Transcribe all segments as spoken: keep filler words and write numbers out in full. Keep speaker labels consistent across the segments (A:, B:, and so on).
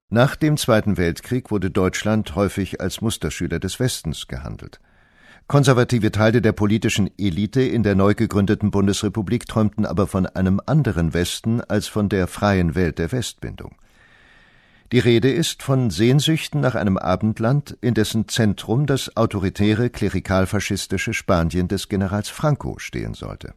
A: Nach dem Zweiten Weltkrieg wurde Deutschland häufig als Musterschüler des Westens gehandelt. Konservative Teile der politischen Elite in der neu gegründeten Bundesrepublik träumten aber von einem anderen Westen als von der freien Welt der Westbindung. Die Rede ist von Sehnsüchten nach einem Abendland, in dessen Zentrum das autoritäre, klerikal-faschistische Spanien des Generals Franco stehen sollte.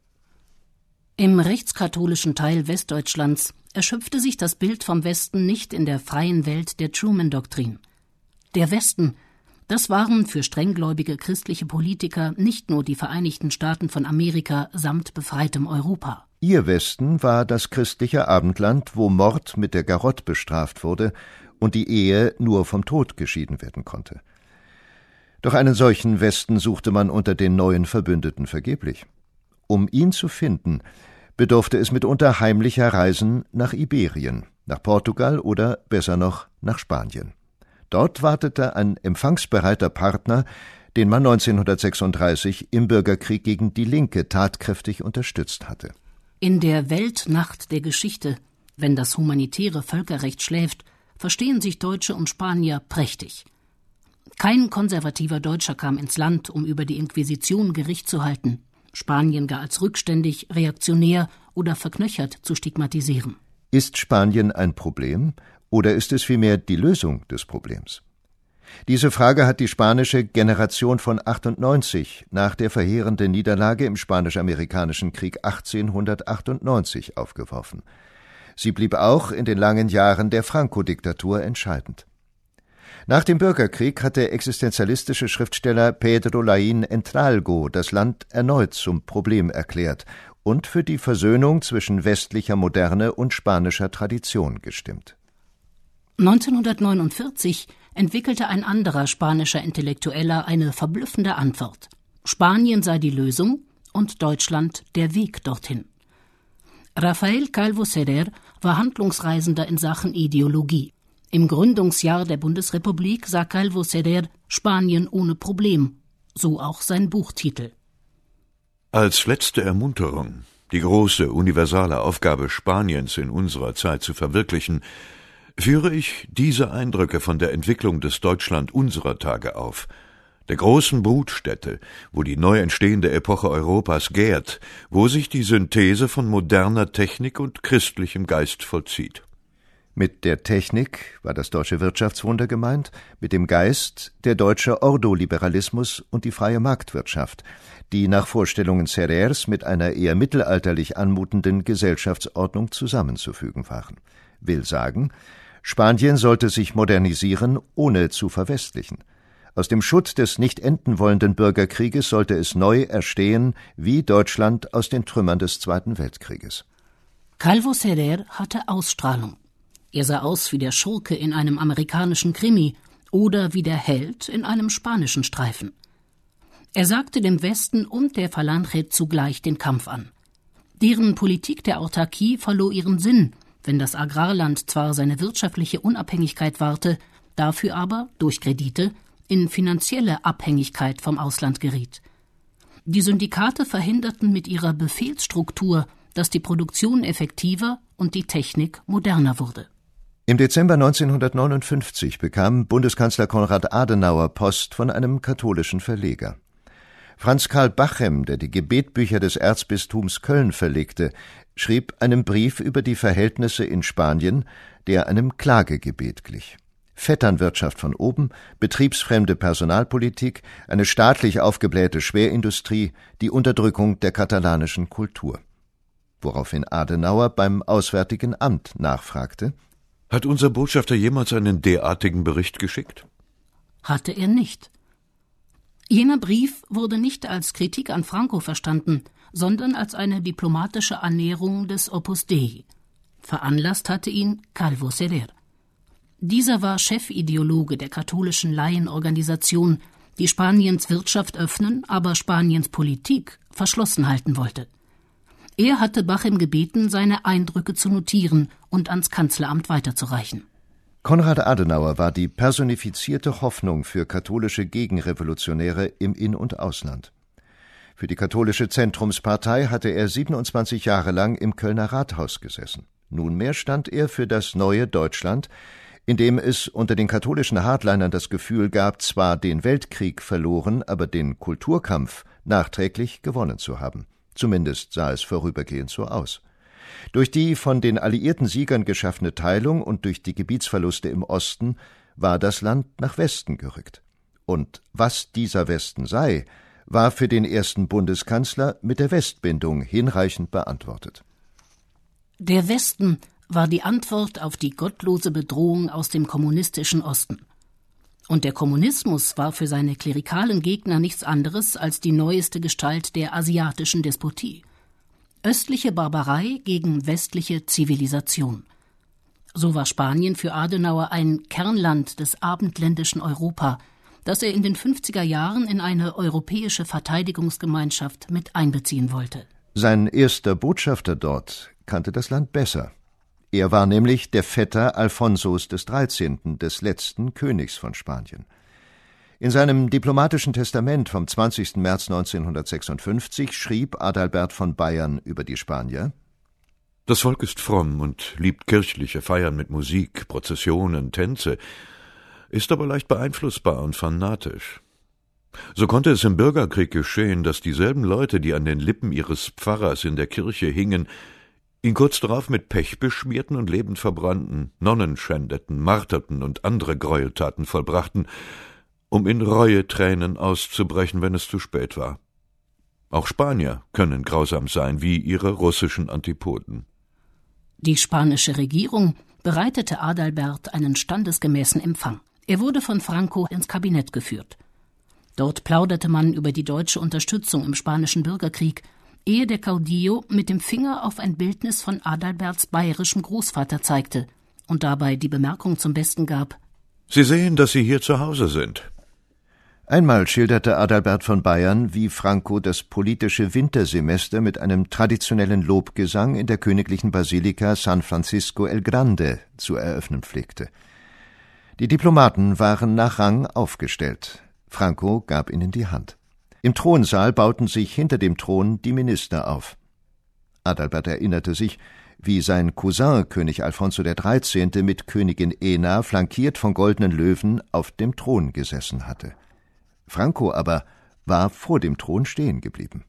B: Im rechtskatholischen Teil Westdeutschlands erschöpfte sich das Bild vom Westen nicht in der freien Welt der Truman-Doktrin. Der Westen, das waren für strenggläubige christliche Politiker nicht nur die Vereinigten Staaten von Amerika samt befreitem Europa.
A: Ihr Westen war das christliche Abendland, wo Mord mit der Garotte bestraft wurde und die Ehe nur vom Tod geschieden werden konnte. Doch einen solchen Westen suchte man unter den neuen Verbündeten vergeblich. Um ihn zu finden, bedurfte es mitunter heimlicher Reisen nach Iberien, nach Portugal oder, besser noch, nach Spanien. Dort wartete ein empfangsbereiter Partner, den man neunzehnhundertsechsunddreißig im Bürgerkrieg gegen die Linke tatkräftig unterstützt hatte.
B: In der Weltnacht der Geschichte, wenn das humanitäre Völkerrecht schläft, verstehen sich Deutsche und Spanier prächtig. Kein konservativer Deutscher kam ins Land, um über die Inquisition Gericht zu halten, Spanien gar als rückständig, reaktionär oder verknöchert zu stigmatisieren.
A: Ist Spanien ein Problem oder ist es vielmehr die Lösung des Problems? Diese Frage hat die spanische Generation von achtundneunzig nach der verheerenden Niederlage im Spanisch-Amerikanischen Krieg achtzehnhundertachtundneunzig aufgeworfen. Sie blieb auch in den langen Jahren der Franco-Diktatur entscheidend. Nach dem Bürgerkrieg hat der existenzialistische Schriftsteller Pedro Laín Entralgo das Land erneut zum Problem erklärt und für die Versöhnung zwischen westlicher Moderne und spanischer Tradition gestimmt.
B: neunzehnhundertneunundvierzig entwickelte ein anderer spanischer Intellektueller eine verblüffende Antwort. Spanien sei die Lösung und Deutschland der Weg dorthin. Rafael Calvo Seder war Handlungsreisender in Sachen Ideologie. Im Gründungsjahr der Bundesrepublik sah Calvo Seder Spanien ohne Problem, so auch sein Buchtitel.
C: Als letzte Ermunterung, die große, universale Aufgabe Spaniens in unserer Zeit zu verwirklichen, führe ich diese Eindrücke von der Entwicklung des Deutschland unserer Tage auf, der großen Brutstätte, wo die neu entstehende Epoche Europas gärt, wo sich die Synthese von moderner Technik und christlichem Geist vollzieht.
A: Mit der Technik war das deutsche Wirtschaftswunder gemeint, mit dem Geist der deutsche Ordoliberalismus und die freie Marktwirtschaft, die nach Vorstellungen Serrers mit einer eher mittelalterlich anmutenden Gesellschaftsordnung zusammenzufügen waren. Will sagen, Spanien sollte sich modernisieren, ohne zu verwestlichen. Aus dem Schutt des nicht enden wollenden Bürgerkrieges sollte es neu erstehen, wie Deutschland aus den Trümmern des Zweiten Weltkrieges.
B: Calvo Seder hatte Ausstrahlung. Er sah aus wie der Schurke in einem amerikanischen Krimi oder wie der Held in einem spanischen Streifen. Er sagte dem Westen und der Falange zugleich den Kampf an. Deren Politik der Autarkie verlor ihren Sinn, wenn das Agrarland zwar seine wirtschaftliche Unabhängigkeit wahrte, dafür aber, durch Kredite, in finanzielle Abhängigkeit vom Ausland geriet. Die Syndikate verhinderten mit ihrer Befehlsstruktur, dass die Produktion effektiver und die Technik moderner wurde.
A: Im Dezember neunzehnhundertneunundfünfzig bekam Bundeskanzler Konrad Adenauer Post von einem katholischen Verleger. Franz Karl Bachem, der die Gebetbücher des Erzbistums Köln verlegte, schrieb einen Brief über die Verhältnisse in Spanien, der einem Klagegebet glich. Vetternwirtschaft von oben, betriebsfremde Personalpolitik, eine staatlich aufgeblähte Schwerindustrie, die Unterdrückung der katalanischen Kultur. Woraufhin Adenauer beim Auswärtigen Amt nachfragte:
C: Hat unser Botschafter jemals einen derartigen Bericht geschickt?
B: Hatte er nicht. Jener Brief wurde nicht als Kritik an Franco verstanden, sondern als eine diplomatische Annäherung des Opus Dei. Veranlasst hatte ihn Calvo Seder. Dieser war Chefideologe der katholischen Laienorganisation, die Spaniens Wirtschaft öffnen, aber Spaniens Politik verschlossen halten wollte. Er hatte Bachem gebeten, seine Eindrücke zu notieren und ans Kanzleramt weiterzureichen.
A: Konrad Adenauer war die personifizierte Hoffnung für katholische Gegenrevolutionäre im In- und Ausland. Für die katholische Zentrumspartei hatte er siebenundzwanzig Jahre lang im Kölner Rathaus gesessen. Nunmehr stand er für das neue Deutschland, indem es unter den katholischen Hardlinern das Gefühl gab, zwar den Weltkrieg verloren, aber den Kulturkampf nachträglich gewonnen zu haben. Zumindest sah es vorübergehend so aus. Durch die von den alliierten Siegern geschaffene Teilung und durch die Gebietsverluste im Osten war das Land nach Westen gerückt. Und was dieser Westen sei, war für den ersten Bundeskanzler mit der Westbindung hinreichend beantwortet.
B: Der Westen war die Antwort auf die gottlose Bedrohung aus dem kommunistischen Osten. Und der Kommunismus war für seine klerikalen Gegner nichts anderes als die neueste Gestalt der asiatischen Despotie. Östliche Barbarei gegen westliche Zivilisation. So war Spanien für Adenauer ein Kernland des abendländischen Europa, das er in den fünfziger Jahren in eine europäische Verteidigungsgemeinschaft mit einbeziehen wollte.
A: Sein erster Botschafter dort kannte das Land besser. Er war nämlich der Vetter Alfonsos des Dreizehnten, des letzten Königs von Spanien. In seinem diplomatischen Testament vom zwanzigsten März neunzehnhundertsechsundfünfzig schrieb Adalbert von Bayern über die Spanier:
C: Das Volk ist fromm und liebt kirchliche Feiern mit Musik, Prozessionen, Tänze, ist aber leicht beeinflussbar und fanatisch. So konnte es im Bürgerkrieg geschehen, dass dieselben Leute, die an den Lippen ihres Pfarrers in der Kirche hingen, ihn kurz darauf mit Pech beschmierten und lebend verbrannten, Nonnen schändeten, marterten und andere Gräueltaten vollbrachten, um in Reuetränen auszubrechen, wenn es zu spät war. Auch Spanier können grausam sein, wie ihre russischen Antipoden.
B: Die spanische Regierung bereitete Adalbert einen standesgemäßen Empfang. Er wurde von Franco ins Kabinett geführt. Dort plauderte man über die deutsche Unterstützung im spanischen Bürgerkrieg, ehe der Caudillo mit dem Finger auf ein Bildnis von Adalberts bayerischem Großvater zeigte und dabei die Bemerkung zum Besten gab:
C: »Sie sehen, dass Sie hier zu Hause sind.«
A: Einmal schilderte Adalbert von Bayern, wie Franco das politische Wintersemester mit einem traditionellen Lobgesang in der königlichen Basilika San Francisco el Grande zu eröffnen pflegte. Die Diplomaten waren nach Rang aufgestellt. Franco gab ihnen die Hand. Im Thronsaal bauten sich hinter dem Thron die Minister auf. Adalbert erinnerte sich, wie sein Cousin König Alfonso der Dreizehnte mit Königin Ena, flankiert von goldenen Löwen, auf dem Thron gesessen hatte. Franco aber war vor dem Thron stehen geblieben.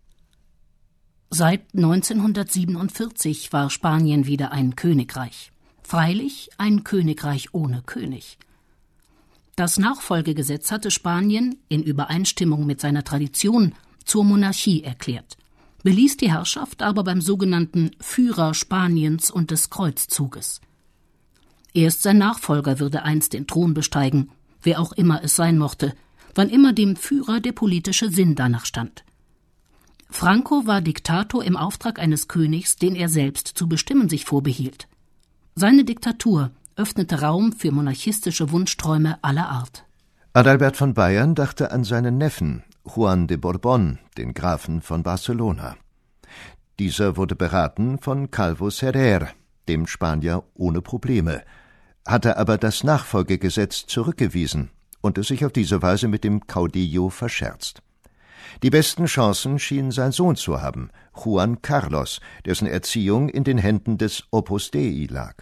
B: Seit neunzehnhundertsiebenundvierzig war Spanien wieder ein Königreich. Freilich ein Königreich ohne König. Das Nachfolgegesetz hatte Spanien, in Übereinstimmung mit seiner Tradition, zur Monarchie erklärt, beließ die Herrschaft aber beim sogenannten Führer Spaniens und des Kreuzzuges. Erst sein Nachfolger würde einst den Thron besteigen, wer auch immer es sein mochte, wann immer dem Führer der politische Sinn danach stand. Franco war Diktator im Auftrag eines Königs, den er selbst zu bestimmen sich vorbehielt. Seine Diktatur öffnete Raum für monarchistische Wunschträume aller Art.
A: Adalbert von Bayern dachte an seinen Neffen, Juan de Borbón, den Grafen von Barcelona. Dieser wurde beraten von Calvo Ferrer, dem Spanier ohne Probleme, hatte aber das Nachfolgegesetz zurückgewiesen und es sich auf diese Weise mit dem Caudillo verscherzt. Die besten Chancen schien sein Sohn zu haben, Juan Carlos, dessen Erziehung in den Händen des Opus Dei lag.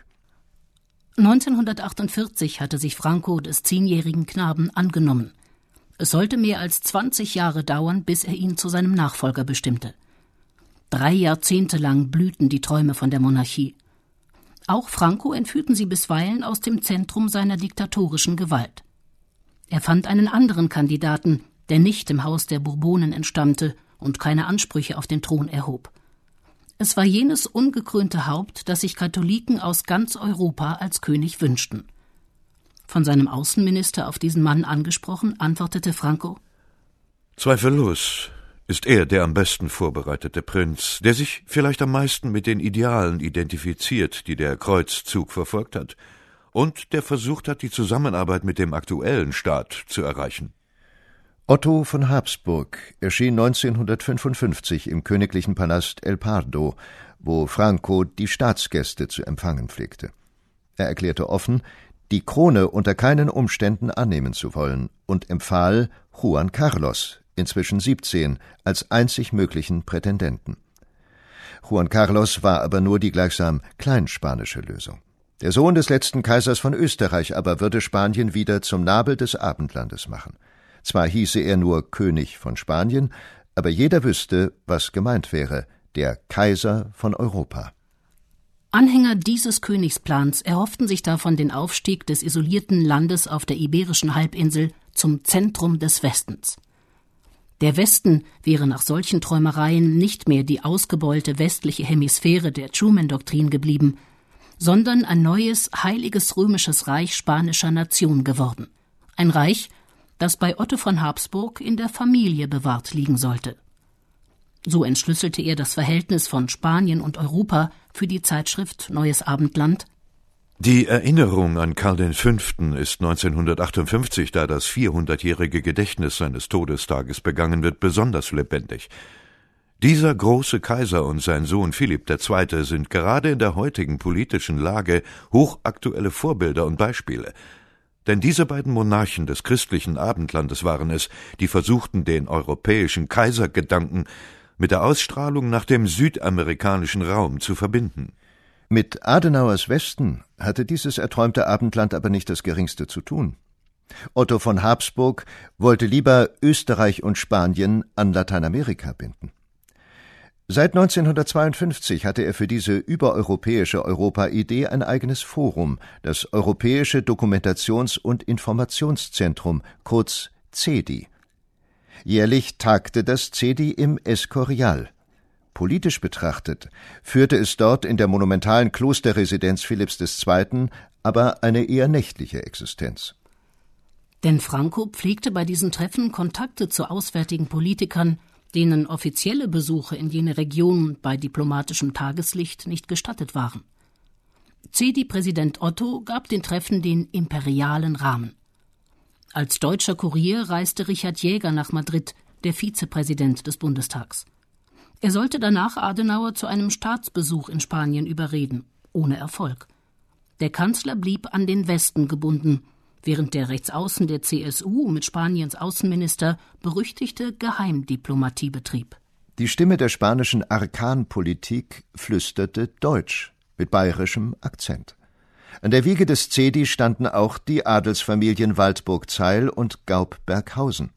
B: neunzehnhundertachtundvierzig hatte sich Franco des zehnjährigen Knaben angenommen. Es sollte mehr als zwanzig Jahre dauern, bis er ihn zu seinem Nachfolger bestimmte. Drei Jahrzehnte lang blühten die Träume von der Monarchie. Auch Franco entführten sie bisweilen aus dem Zentrum seiner diktatorischen Gewalt. Er fand einen anderen Kandidaten, der nicht dem Haus der Bourbonen entstammte und keine Ansprüche auf den Thron erhob. Es war jenes ungekrönte Haupt, das sich Katholiken aus ganz Europa als König wünschten. Von seinem Außenminister auf diesen Mann angesprochen, antwortete Franco:
C: Zweifellos ist er der am besten vorbereitete Prinz, der sich vielleicht am meisten mit den Idealen identifiziert, die der Kreuzzug verfolgt hat, und der versucht hat, die Zusammenarbeit mit dem aktuellen Staat zu erreichen.
A: Otto von Habsburg erschien neunzehnhundertfünfundfünfzig im königlichen Palast El Pardo, wo Franco die Staatsgäste zu empfangen pflegte. Er erklärte offen, die Krone unter keinen Umständen annehmen zu wollen und empfahl Juan Carlos, inzwischen siebzehn, als einzig möglichen Prätendenten. Juan Carlos war aber nur die gleichsam kleinspanische Lösung. Der Sohn des letzten Kaisers von Österreich aber würde Spanien wieder zum Nabel des Abendlandes machen. Zwar hieße er nur König von Spanien, aber jeder wüsste, was gemeint wäre: der Kaiser von Europa.
B: Anhänger dieses Königsplans erhofften sich davon den Aufstieg des isolierten Landes auf der Iberischen Halbinsel zum Zentrum des Westens. Der Westen wäre nach solchen Träumereien nicht mehr die ausgebeulte westliche Hemisphäre der Truman-Doktrin geblieben, sondern ein neues, heiliges römisches Reich spanischer Nation geworden. Ein Reich, das bei Otto von Habsburg in der Familie bewahrt liegen sollte. So entschlüsselte er das Verhältnis von Spanien und Europa für die Zeitschrift Neues Abendland.
C: Die Erinnerung an Karl der Fünfte ist neunzehnhundertachtundfünfzig, da das vierhundertjährige Gedächtnis seines Todestages begangen wird, besonders lebendig. Dieser große Kaiser und sein Sohn Philipp der Zweite sind gerade in der heutigen politischen Lage hochaktuelle Vorbilder und Beispiele. Denn diese beiden Monarchen des christlichen Abendlandes waren es, die versuchten, den europäischen Kaisergedanken mit der Ausstrahlung nach dem südamerikanischen Raum zu verbinden.
A: Mit Adenauers Westen hatte dieses erträumte Abendland aber nicht das Geringste zu tun. Otto von Habsburg wollte lieber Österreich und Spanien an Lateinamerika binden. Seit neunzehnhundertzweiundfünfzig hatte er für diese übereuropäische Europa-Idee ein eigenes Forum, das Europäische Dokumentations- und Informationszentrum, kurz C E D I. Jährlich tagte das C E D I im Escorial. Politisch betrachtet führte es dort in der monumentalen Klosterresidenz Philipps des Zweiten aber eine eher nächtliche Existenz.
B: Denn Franco pflegte bei diesen Treffen Kontakte zu auswärtigen Politikern, denen offizielle Besuche in jene Region bei diplomatischem Tageslicht nicht gestattet waren. C E D I-Präsident Otto gab den Treffen den imperialen Rahmen. Als deutscher Kurier reiste Richard Jäger nach Madrid, der Vizepräsident des Bundestags. Er sollte danach Adenauer zu einem Staatsbesuch in Spanien überreden, ohne Erfolg. Der Kanzler blieb an den Westen gebunden, während der Rechtsaußen der C S U mit Spaniens Außenminister berüchtigte Geheimdiplomatie betrieb.
A: Die Stimme der spanischen Arkanpolitik flüsterte Deutsch mit bayerischem Akzent. An der Wiege des C E D I standen auch die Adelsfamilien Waldburg-Zeil und Gaub-Berghausen.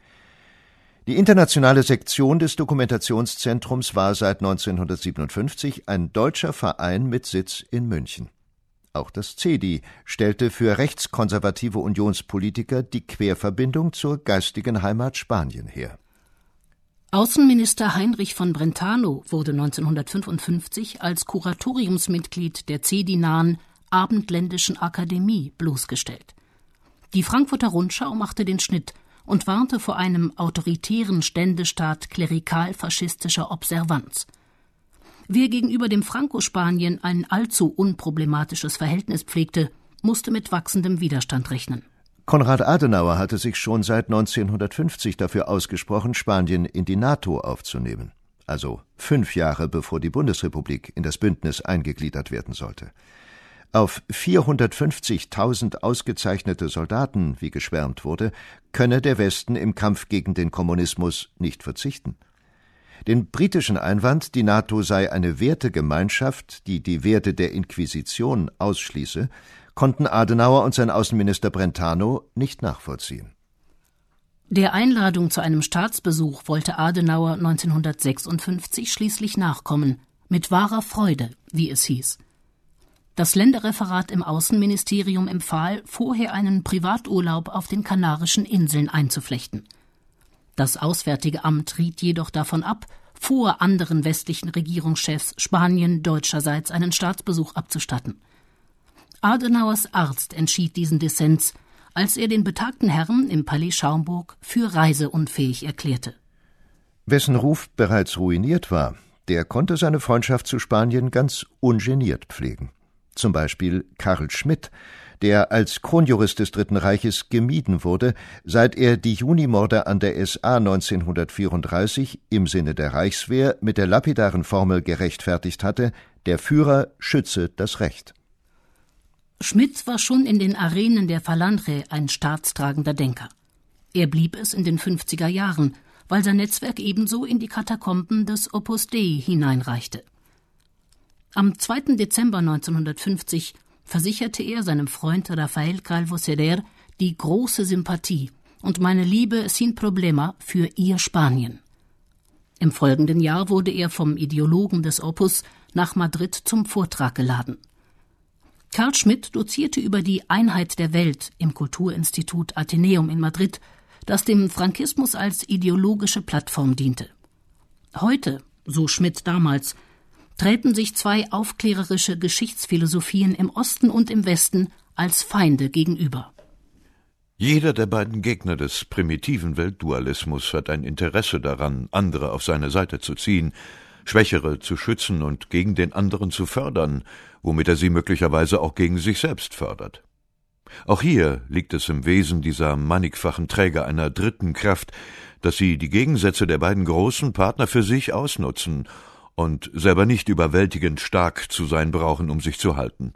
A: Die internationale Sektion des Dokumentationszentrums war seit neunzehnhundertsiebenundfünfzig ein deutscher Verein mit Sitz in München. Auch das C E D I stellte für rechtskonservative Unionspolitiker die Querverbindung zur geistigen Heimat Spanien her.
B: Außenminister Heinrich von Brentano wurde neunzehnhundertfünfundfünfzig als Kuratoriumsmitglied der C E D I-nahen Abendländischen Akademie bloßgestellt. Die Frankfurter Rundschau machte den Schnitt und warnte vor einem autoritären Ständestaat klerikal-faschistischer Observanz. Wer gegenüber dem Franco-Spanien ein allzu unproblematisches Verhältnis pflegte, musste mit wachsendem Widerstand rechnen.
A: Konrad Adenauer hatte sich schon seit neunzehnhundertfünfzig dafür ausgesprochen, Spanien in die NATO aufzunehmen, also fünf Jahre bevor die Bundesrepublik in das Bündnis eingegliedert werden sollte. Auf vierhundertfünfzigtausend ausgezeichnete Soldaten, wie geschwärmt wurde, könne der Westen im Kampf gegen den Kommunismus nicht verzichten. Den britischen Einwand, die NATO sei eine Wertegemeinschaft, die die Werte der Inquisition ausschließe, konnten Adenauer und sein Außenminister Brentano nicht nachvollziehen.
B: Der Einladung zu einem Staatsbesuch wollte Adenauer neunzehnhundertsechsundfünfzig schließlich nachkommen, mit wahrer Freude, wie es hieß. Das Länderreferat im Außenministerium empfahl, vorher einen Privaturlaub auf den Kanarischen Inseln einzuflechten. Das Auswärtige Amt riet jedoch davon ab, vor anderen westlichen Regierungschefs Spanien deutscherseits einen Staatsbesuch abzustatten. Adenauers Arzt entschied diesen Dissens, als er den betagten Herrn im Palais Schaumburg für reiseunfähig erklärte.
A: Wessen Ruf bereits ruiniert war, der konnte seine Freundschaft zu Spanien ganz ungeniert pflegen. Zum Beispiel Karl Schmidt, der als Kronjurist des Dritten Reiches gemieden wurde, seit er die Junimorde an der S A neunzehnhundertvierunddreißig im Sinne der Reichswehr mit der lapidaren Formel gerechtfertigt hatte: Der Führer schütze das Recht.
B: Schmidt war schon in den Arenen der Falange ein staatstragender Denker. Er blieb es in den fünfziger Jahren, weil sein Netzwerk ebenso in die Katakomben des Opus Dei hineinreichte. Am zweiten Dezember neunzehnhundertfünfzig versicherte er seinem Freund Rafael Calvo Soler die große Sympathie und meine Liebe sin problema für ihr Spanien. Im folgenden Jahr wurde er vom Ideologen des Opus nach Madrid zum Vortrag geladen. Carl Schmitt dozierte über die Einheit der Welt im Kulturinstitut Atheneum in Madrid, das dem Frankismus als ideologische Plattform diente. Heute, so Schmitt damals, treten sich zwei aufklärerische Geschichtsphilosophien im Osten und im Westen als Feinde gegenüber.
C: Jeder der beiden Gegner des primitiven Weltdualismus hat ein Interesse daran, andere auf seine Seite zu ziehen, Schwächere zu schützen und gegen den anderen zu fördern, womit er sie möglicherweise auch gegen sich selbst fördert. Auch hier liegt es im Wesen dieser mannigfachen Träger einer dritten Kraft, dass sie die Gegensätze der beiden großen Partner für sich ausnutzen und selber nicht überwältigend stark zu sein brauchen, um sich zu halten.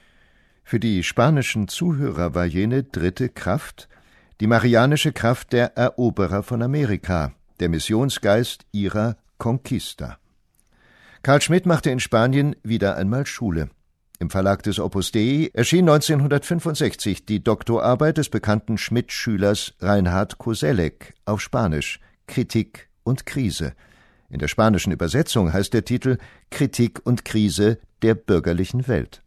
A: Für die spanischen Zuhörer war jene dritte Kraft die marianische Kraft der Eroberer von Amerika, der Missionsgeist ihrer Conquista. Carl Schmitt machte in Spanien wieder einmal Schule. Im Verlag des Opus Dei erschien neunzehnhundertfünfundsechzig die Doktorarbeit des bekannten Schmitt-Schülers Reinhard Koselleck auf Spanisch, Kritik und Krise. In der spanischen Übersetzung heißt der Titel Kritik und Krise der bürgerlichen Welt.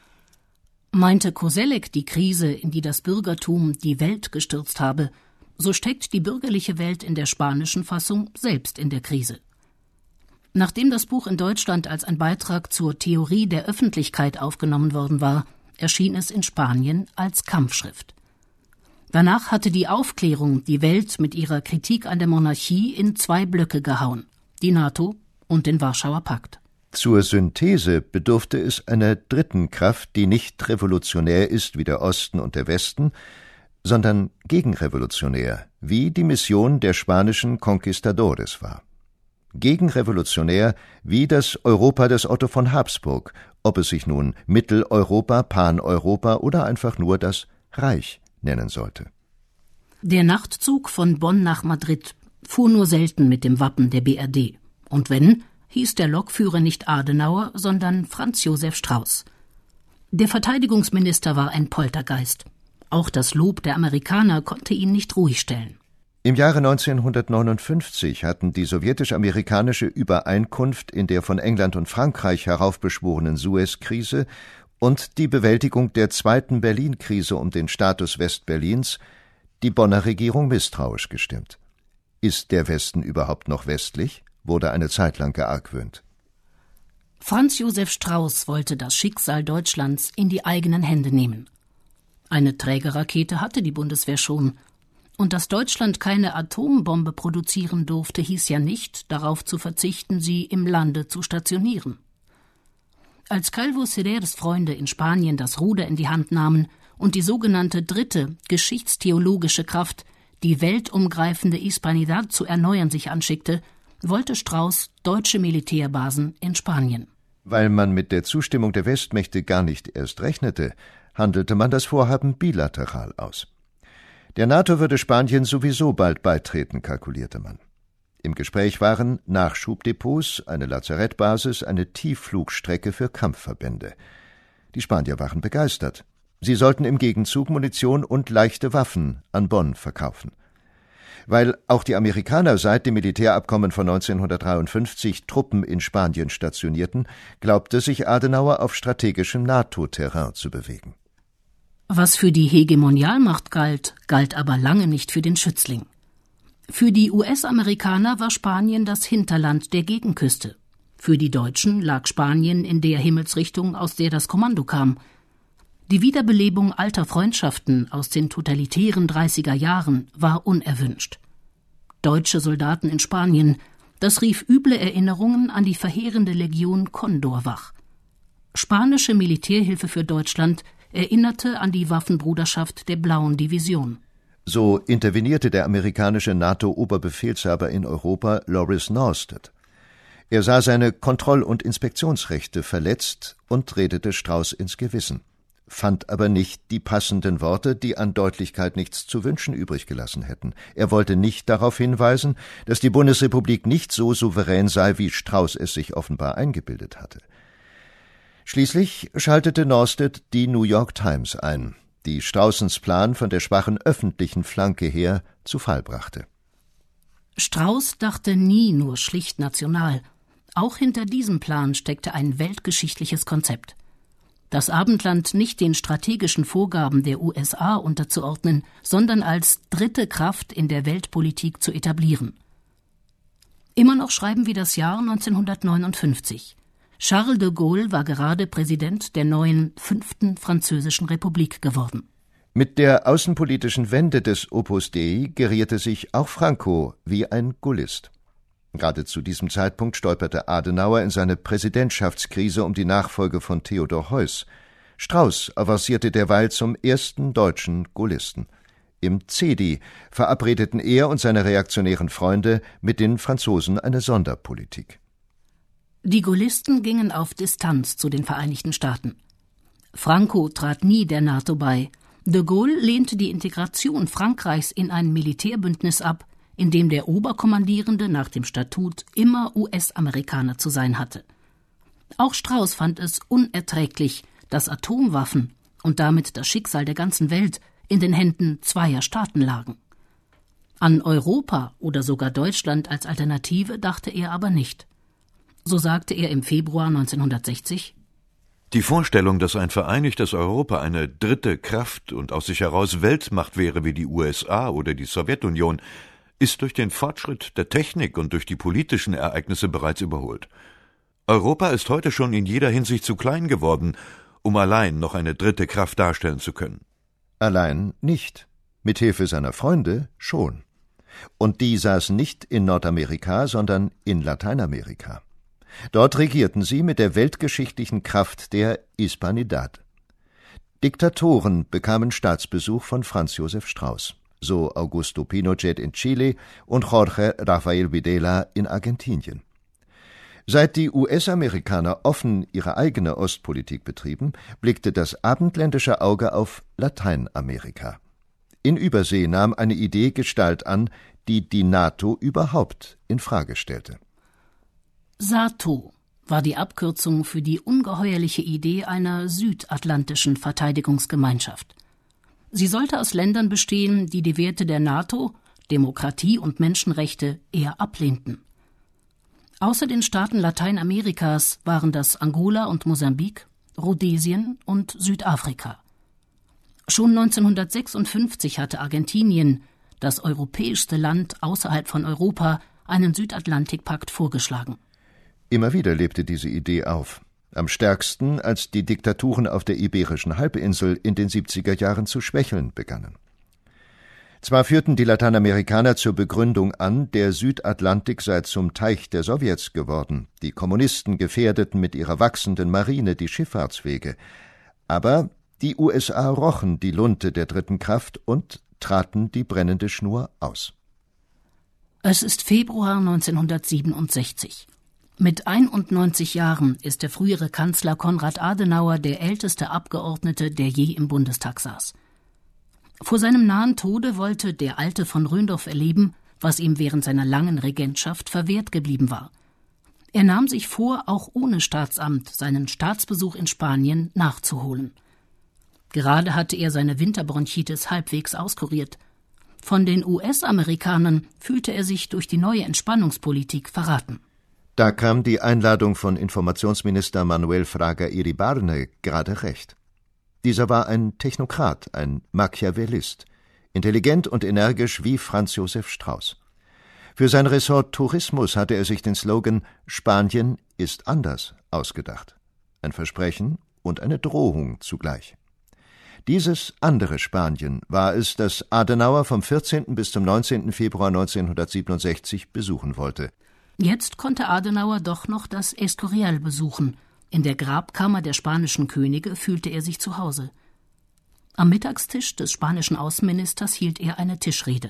B: Meinte Koselleck die Krise, in die das Bürgertum die Welt gestürzt habe, so steckt die bürgerliche Welt in der spanischen Fassung selbst in der Krise. Nachdem das Buch in Deutschland als ein Beitrag zur Theorie der Öffentlichkeit aufgenommen worden war, erschien es in Spanien als Kampfschrift. Danach hatte die Aufklärung die Welt mit ihrer Kritik an der Monarchie in zwei Blöcke gehauen, die NATO und den Warschauer Pakt.
A: Zur Synthese bedurfte es einer dritten Kraft, die nicht revolutionär ist wie der Osten und der Westen, sondern gegenrevolutionär, wie die Mission der spanischen Conquistadores war. Gegenrevolutionär wie das Europa des Otto von Habsburg, ob es sich nun Mitteleuropa, Paneuropa oder einfach nur das Reich nennen sollte.
B: Der Nachtzug von Bonn nach Madrid fuhr nur selten mit dem Wappen der B R D. Und wenn, hieß der Lokführer nicht Adenauer, sondern Franz Josef Strauß. Der Verteidigungsminister war ein Poltergeist. Auch das Lob der Amerikaner konnte ihn nicht ruhig stellen.
A: Im Jahre neunzehnhundertneunundfünfzig hatten die sowjetisch-amerikanische Übereinkunft in der von England und Frankreich heraufbeschworenen Suez-Krise und die Bewältigung der zweiten Berlin-Krise um den Status Westberlins die Bonner Regierung misstrauisch gestimmt. Ist der Westen überhaupt noch westlich? Wurde eine Zeit lang geargwöhnt.
B: Franz Josef Strauß wollte das Schicksal Deutschlands in die eigenen Hände nehmen. Eine Trägerrakete hatte die Bundeswehr schon. Und dass Deutschland keine Atombombe produzieren durfte, hieß ja nicht, darauf zu verzichten, sie im Lande zu stationieren. Als Calvo Solers Freunde in Spanien das Ruder in die Hand nahmen und die sogenannte dritte geschichtstheologische Kraft, die weltumgreifende Hispanidad zu erneuern, sich anschickte, wollte Strauß deutsche Militärbasen in Spanien.
A: Weil man mit der Zustimmung der Westmächte gar nicht erst rechnete, handelte man das Vorhaben bilateral aus. Der NATO würde Spanien sowieso bald beitreten, kalkulierte man. Im Gespräch waren Nachschubdepots, eine Lazarettbasis, eine Tiefflugstrecke für Kampfverbände. Die Spanier waren begeistert. Sie sollten im Gegenzug Munition und leichte Waffen an Bonn verkaufen. Weil auch die Amerikaner seit dem Militärabkommen von neunzehnhundertdreiundfünfzig Truppen in Spanien stationierten, glaubte sich Adenauer auf strategischem NATO-Terrain zu bewegen.
B: Was für die Hegemonialmacht galt, galt aber lange nicht für den Schützling. Für die U S-Amerikaner war Spanien das Hinterland der Gegenküste. Für die Deutschen lag Spanien in der Himmelsrichtung, aus der das Kommando kam. Die Wiederbelebung alter Freundschaften aus den totalitären dreißiger Jahren war unerwünscht. Deutsche Soldaten in Spanien, das rief üble Erinnerungen an die verheerende Legion Condor wach. Spanische Militärhilfe für Deutschland erinnerte an die Waffenbruderschaft der Blauen Division.
A: So intervenierte der amerikanische NATO-Oberbefehlshaber in Europa Lawrence Norstad. Er sah seine Kontroll- und Inspektionsrechte verletzt und redete Strauß ins Gewissen, fand aber nicht die passenden Worte, die an Deutlichkeit nichts zu wünschen übrig gelassen hätten. Er wollte nicht darauf hinweisen, dass die Bundesrepublik nicht so souverän sei, wie Strauß es sich offenbar eingebildet hatte. Schließlich schaltete Norstedt die New York Times ein, die Straußens Plan von der schwachen öffentlichen Flanke her zu Fall brachte.
B: Strauß dachte nie nur schlicht national. Auch hinter diesem Plan steckte ein weltgeschichtliches Konzept. Das Abendland nicht den strategischen Vorgaben der U S A unterzuordnen, sondern als dritte Kraft in der Weltpolitik zu etablieren. Immer noch schreiben wir das Jahr neunzehnhundertneunundfünfzig. Charles de Gaulle war gerade Präsident der neuen fünften Französischen Republik geworden.
A: Mit der außenpolitischen Wende des Opus Dei gerierte sich auch Franco wie ein Gaullist. Gerade zu diesem Zeitpunkt stolperte Adenauer in seine Präsidentschaftskrise um die Nachfolge von Theodor Heuss. Strauß avancierte derweil zum ersten deutschen Gaullisten. Im C D I verabredeten er und seine reaktionären Freunde mit den Franzosen eine Sonderpolitik.
B: Die Gaullisten gingen auf Distanz zu den Vereinigten Staaten. Franco trat nie der NATO bei. De Gaulle lehnte die Integration Frankreichs in ein Militärbündnis ab, in dem der Oberkommandierende nach dem Statut immer U S-Amerikaner zu sein hatte. Auch Strauß fand es unerträglich, dass Atomwaffen und damit das Schicksal der ganzen Welt in den Händen zweier Staaten lagen. An Europa oder sogar Deutschland als Alternative dachte er aber nicht. So sagte er im Februar neunzehnhundertsechzig:
C: Die Vorstellung, dass ein vereinigtes Europa eine dritte Kraft und aus sich heraus Weltmacht wäre wie die U S A oder die Sowjetunion, ist durch den Fortschritt der Technik und durch die politischen Ereignisse bereits überholt. Europa ist heute schon in jeder Hinsicht zu klein geworden, um allein noch eine dritte Kraft darstellen zu können.
A: Allein nicht. Mit Hilfe seiner Freunde schon. Und die saßen nicht in Nordamerika, sondern in Lateinamerika. Dort regierten sie mit der weltgeschichtlichen Kraft der Hispanidad. Diktatoren bekamen Staatsbesuch von Franz Josef Strauß, so Augusto Pinochet in Chile und Jorge Rafael Videla in Argentinien. Seit die U S-Amerikaner offen ihre eigene Ostpolitik betrieben, blickte das abendländische Auge auf Lateinamerika. In Übersee nahm eine Idee Gestalt an, die die NATO überhaupt in Frage stellte.
B: SATO war die Abkürzung für die ungeheuerliche Idee einer südatlantischen Verteidigungsgemeinschaft. Sie sollte aus Ländern bestehen, die die Werte der NATO, Demokratie und Menschenrechte eher ablehnten. Außer den Staaten Lateinamerikas waren das Angola und Mosambik, Rhodesien und Südafrika. Schon neunzehnhundertsechsundfünfzig hatte Argentinien, das europäischste Land außerhalb von Europa, einen Südatlantikpakt vorgeschlagen.
A: Immer wieder lebte diese Idee auf. Am stärksten, als die Diktaturen auf der Iberischen Halbinsel in den siebziger Jahren zu schwächeln begannen. Zwar führten die Lateinamerikaner zur Begründung an, der Südatlantik sei zum Teich der Sowjets geworden, die Kommunisten gefährdeten mit ihrer wachsenden Marine die Schifffahrtswege, aber die U S A rochen die Lunte der dritten Kraft und traten die brennende Schnur aus.
B: Es ist Februar neunzehnhundertsiebenundsechzig. Mit einundneunzig Jahren ist der frühere Kanzler Konrad Adenauer der älteste Abgeordnete, der je im Bundestag saß. Vor seinem nahen Tode wollte der Alte von Röndorf erleben, was ihm während seiner langen Regentschaft verwehrt geblieben war. Er nahm sich vor, auch ohne Staatsamt seinen Staatsbesuch in Spanien nachzuholen. Gerade hatte er seine Winterbronchitis halbwegs auskuriert. Von den U S-Amerikanern fühlte er sich durch die neue Entspannungspolitik verraten.
A: Da kam die Einladung von Informationsminister Manuel Fraga Iribarne gerade recht. Dieser war ein Technokrat, ein Machiavellist, intelligent und energisch wie Franz Josef Strauß. Für sein Ressort Tourismus hatte er sich den Slogan »Spanien ist anders« ausgedacht. Ein Versprechen und eine Drohung zugleich. Dieses andere Spanien war es, das Adenauer vom vierzehnten bis zum neunzehnten Februar neunzehnhundertsiebenundsechzig besuchen wollte.
B: Jetzt konnte Adenauer doch noch das Escorial besuchen. In der Grabkammer der spanischen Könige fühlte er sich zu Hause. Am Mittagstisch des spanischen Außenministers hielt er eine Tischrede.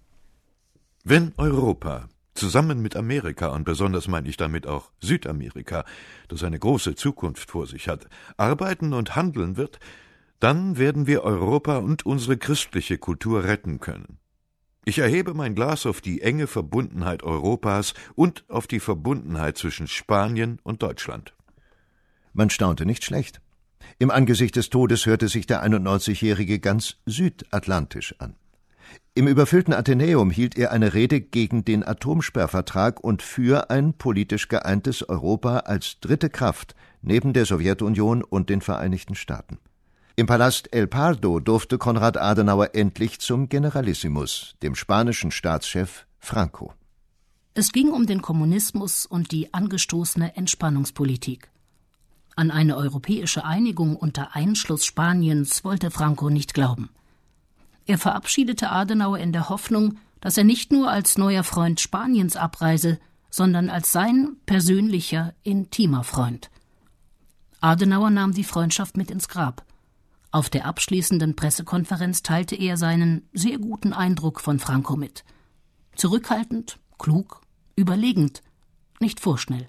C: Wenn Europa zusammen mit Amerika, und besonders meine ich damit auch Südamerika, das eine große Zukunft vor sich hat, arbeiten und handeln wird, dann werden wir Europa und unsere christliche Kultur retten können. Ich erhebe mein Glas auf die enge Verbundenheit Europas und auf die Verbundenheit zwischen Spanien und Deutschland.
A: Man staunte nicht schlecht. Im Angesicht des Todes hörte sich der einundneunzigjährige ganz südatlantisch an. Im überfüllten Athenäum hielt er eine Rede gegen den Atomsperrvertrag und für ein politisch geeintes Europa als dritte Kraft neben der Sowjetunion und den Vereinigten Staaten. Im Palast El Pardo durfte Konrad Adenauer endlich zum Generalissimus, dem spanischen Staatschef Franco.
B: Es ging um den Kommunismus und die angestoßene Entspannungspolitik. An eine europäische Einigung unter Einschluss Spaniens wollte Franco nicht glauben. Er verabschiedete Adenauer in der Hoffnung, dass er nicht nur als neuer Freund Spaniens abreise, sondern als sein persönlicher, intimer Freund. Adenauer nahm die Freundschaft mit ins Grab. Auf der abschließenden Pressekonferenz teilte er seinen sehr guten Eindruck von Franco mit. Zurückhaltend, klug, überlegend, nicht vorschnell.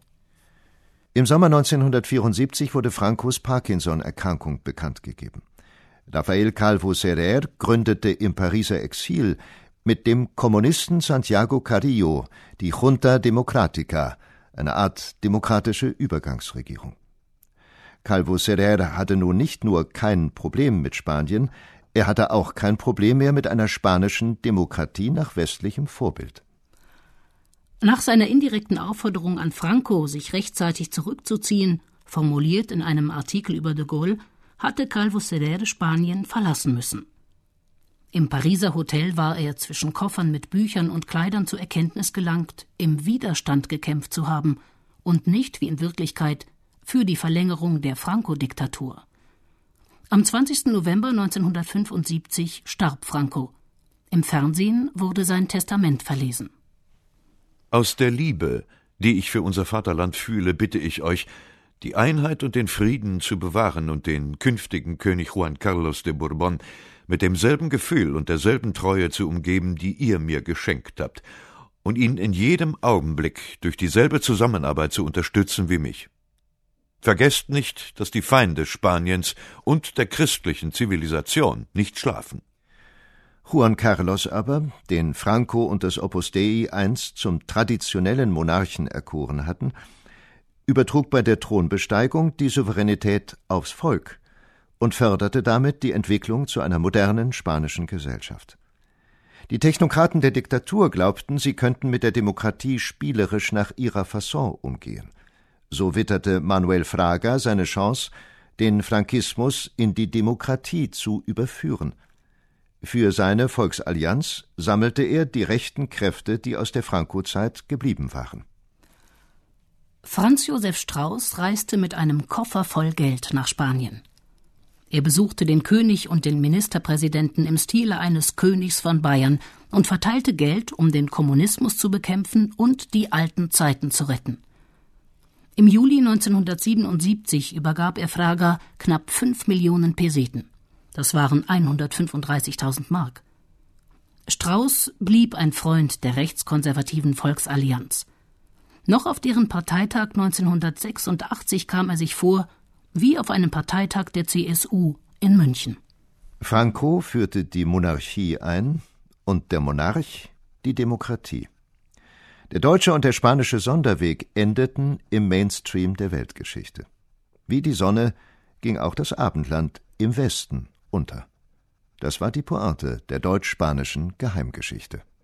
A: Im Sommer neunzehnhundertvierundsiebzig wurde Francos Parkinson-Erkrankung bekannt gegeben. Rafael Calvo Serrer gründete im Pariser Exil mit dem Kommunisten Santiago Carrillo die Junta Democrática, eine Art demokratische Übergangsregierung. Calvo Serrer hatte nun nicht nur kein Problem mit Spanien, er hatte auch kein Problem mehr mit einer spanischen Demokratie nach westlichem Vorbild.
B: Nach seiner indirekten Aufforderung an Franco, sich rechtzeitig zurückzuziehen, formuliert in einem Artikel über de Gaulle, hatte Calvo Serrer Spanien verlassen müssen. Im Pariser Hotel war er zwischen Koffern mit Büchern und Kleidern zur Erkenntnis gelangt, im Widerstand gekämpft zu haben und nicht, wie in Wirklichkeit, für die Verlängerung der Franco-Diktatur. Am zwanzigsten November neunzehnhundertfünfundsiebzig starb Franco. Im Fernsehen wurde sein Testament verlesen.
C: Aus der Liebe, die ich für unser Vaterland fühle, bitte ich euch, die Einheit und den Frieden zu bewahren und den künftigen König Juan Carlos de Bourbon mit demselben Gefühl und derselben Treue zu umgeben, die ihr mir geschenkt habt, und ihn in jedem Augenblick durch dieselbe Zusammenarbeit zu unterstützen wie mich. Vergesst nicht, dass die Feinde Spaniens und der christlichen Zivilisation nicht schlafen.
A: Juan Carlos aber, den Franco und das Opus Dei einst zum traditionellen Monarchen erkoren hatten, übertrug bei der Thronbesteigung die Souveränität aufs Volk und förderte damit die Entwicklung zu einer modernen spanischen Gesellschaft. Die Technokraten der Diktatur glaubten, sie könnten mit der Demokratie spielerisch nach ihrer Fasson umgehen. So witterte Manuel Fraga seine Chance, den Frankismus in die Demokratie zu überführen. Für seine Volksallianz sammelte er die rechten Kräfte, die aus der Franco-Zeit geblieben waren.
B: Franz Josef Strauß reiste mit einem Koffer voll Geld nach Spanien. Er besuchte den König und den Ministerpräsidenten im Stile eines Königs von Bayern und verteilte Geld, um den Kommunismus zu bekämpfen und die alten Zeiten zu retten. Im Juli neunzehnhundertsiebenundsiebzig übergab er Fraga knapp fünf Millionen Peseten. Das waren hundertfünfunddreißigtausend Mark. Strauß blieb ein Freund der rechtskonservativen Volksallianz. Noch auf deren Parteitag neunzehnhundertsechsundachtzig kam er sich vor wie auf einem Parteitag der C S U in München.
A: Franco führte die Monarchie ein und der Monarch die Demokratie. Der deutsche und der spanische Sonderweg endeten im Mainstream der Weltgeschichte. Wie die Sonne ging auch das Abendland im Westen unter. Das war die Pointe der deutsch-spanischen Geheimgeschichte.